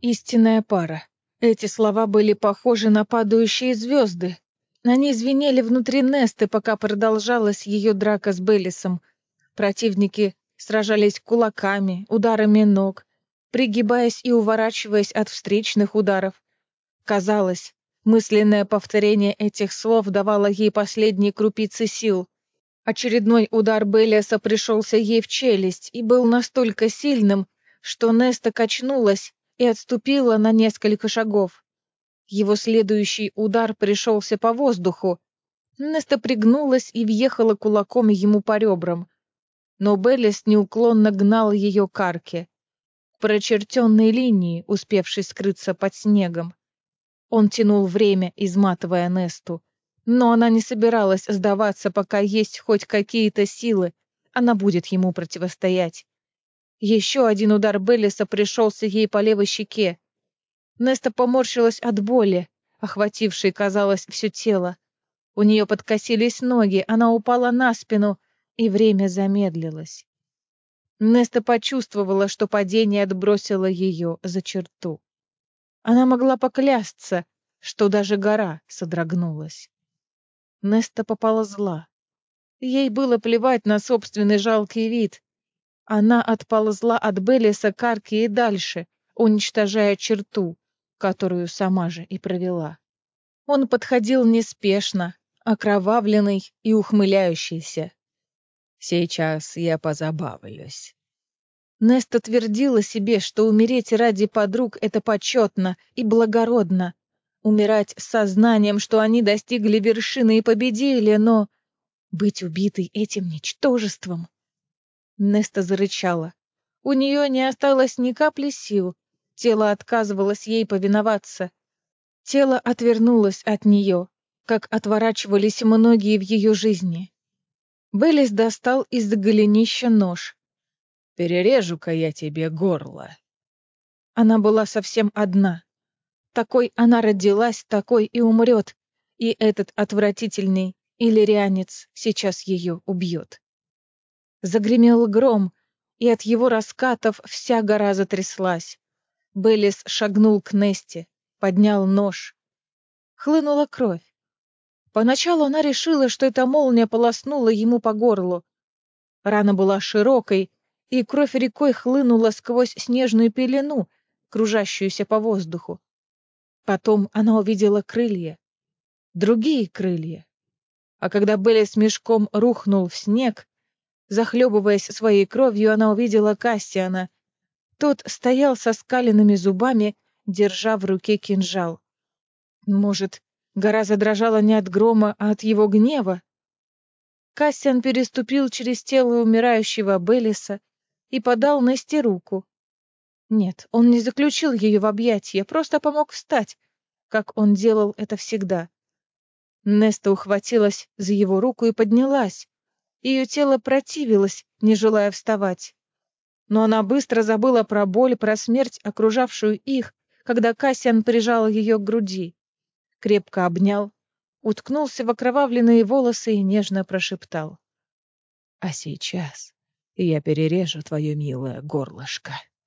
Истинная пара. Эти слова были похожи на падающие звезды. Они звенели внутри Несты, пока продолжалась ее драка с Беллисом. Противники сражались кулаками, ударами ног, пригибаясь и уворачиваясь от встречных ударов. Казалось, мысленное повторение этих слов давало ей последние крупицы сил. Очередной удар Беллиса пришелся ей в челюсть и был настолько сильным, что Неста качнулась и отступила на несколько шагов. Его следующий удар пришелся по воздуху. Неста пригнулась и въехала кулаком ему по ребрам. Но Беллис неуклонно гнал ее к арке, к прочертенной линии, успевшей скрыться под снегом. Он тянул время, изматывая Несту. Но она не собиралась сдаваться, пока есть хоть какие-то силы. Она будет ему противостоять. Еще один удар Беллиса пришелся ей по левой щеке. Неста поморщилась от боли, охватившей, казалось, все тело. У нее подкосились ноги, она упала на спину, и время замедлилось. Неста почувствовала, что падение отбросило ее за черту. Она могла поклясться, что даже гора содрогнулась. Неста поползла. Ей было плевать на собственный жалкий вид. Она отползла от Беллиса к арке и дальше, уничтожая черту, которую сама же и провела. Он подходил неспешно, окровавленный и ухмыляющийся. «Сейчас я позабавлюсь». Неста твердила себе, что умереть ради подруг — это почетно и благородно. Умирать с сознанием, что они достигли вершины и победили, но быть убитой этим ничтожеством. Неста зарычала. У нее не осталось ни капли сил. Тело отказывалось ей повиноваться. Тело отвернулось от нее, как отворачивались многие в ее жизни. Беллис достал из голенища нож. «Перережу-ка я тебе горло». Она была совсем одна. Такой она родилась, такой и умрет. И этот отвратительный иллирианец сейчас ее убьет. Загремел гром, и от его раскатов вся гора затряслась. Беллис шагнул к Несте, поднял нож. Хлынула кровь. Поначалу она решила, что эта молния полоснула ему по горлу. Рана была широкой, и кровь рекой хлынула сквозь снежную пелену, кружащуюся по воздуху. Потом она увидела крылья. Другие крылья. А когда Беллис мешком рухнул в снег, захлебываясь своей кровью, она увидела Кассиана. Тот стоял со скаленными зубами, держа в руке кинжал. Может, гора задрожала не от грома, а от его гнева? Кассиан переступил через тело умирающего Беллиса и подал Несте руку. Нет, он не заключил ее в объятия, просто помог встать, как он делал это всегда. Неста ухватилась за его руку и поднялась. Ее тело противилось, не желая вставать. Но она быстро забыла про боль, про смерть, окружавшую их, когда Кассиан прижал ее к груди. Крепко обнял, уткнулся в окровавленные волосы и нежно прошептал: «А сейчас я перережу твое милое горлышко».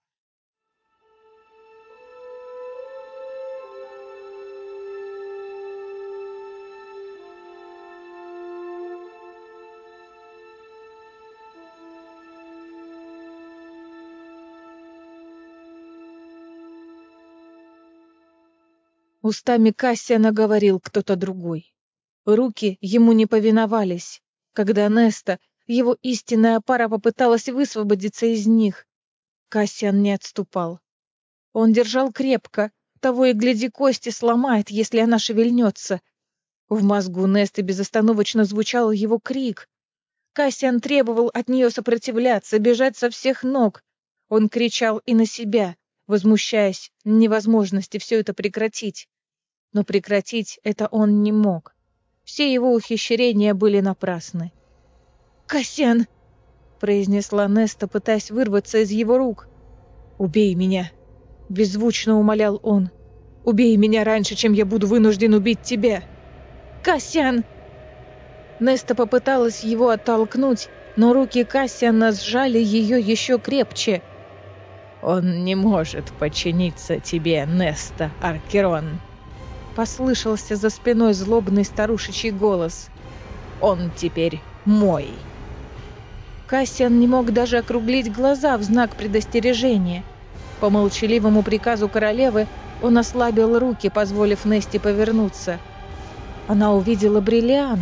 Устами Кассиана говорил кто-то другой. Руки ему не повиновались, когда Неста, его истинная пара, попыталась высвободиться из них. Кассиан не отступал. Он держал крепко, того и гляди, кости сломает, если она шевельнется. В мозгу Несты безостановочно звучал его крик. Кассиан требовал от нее сопротивляться, бежать со всех ног. Он кричал и на себя, возмущаясь невозможности все это прекратить. Но прекратить это он не мог. Все его ухищрения были напрасны. «Кассиан!» — произнесла Неста, пытаясь вырваться из его рук. «Убей меня!» — беззвучно умолял он. «Убей меня раньше, чем я буду вынужден убить тебя!» «Кассиан!» Неста попыталась его оттолкнуть, но руки Кассиана сжали ее еще крепче. «Он не может подчиниться тебе, Неста Аркерон», — послышался за спиной злобный старушечий голос. «Он теперь мой». Кассиан не мог даже округлить глаза в знак предостережения. По молчаливому приказу королевы он ослабил руки, позволив Несте повернуться. Она увидела Бриллиану.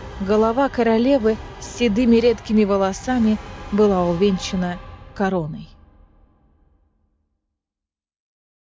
Голова королевы с седыми редкими волосами была увенчана короной.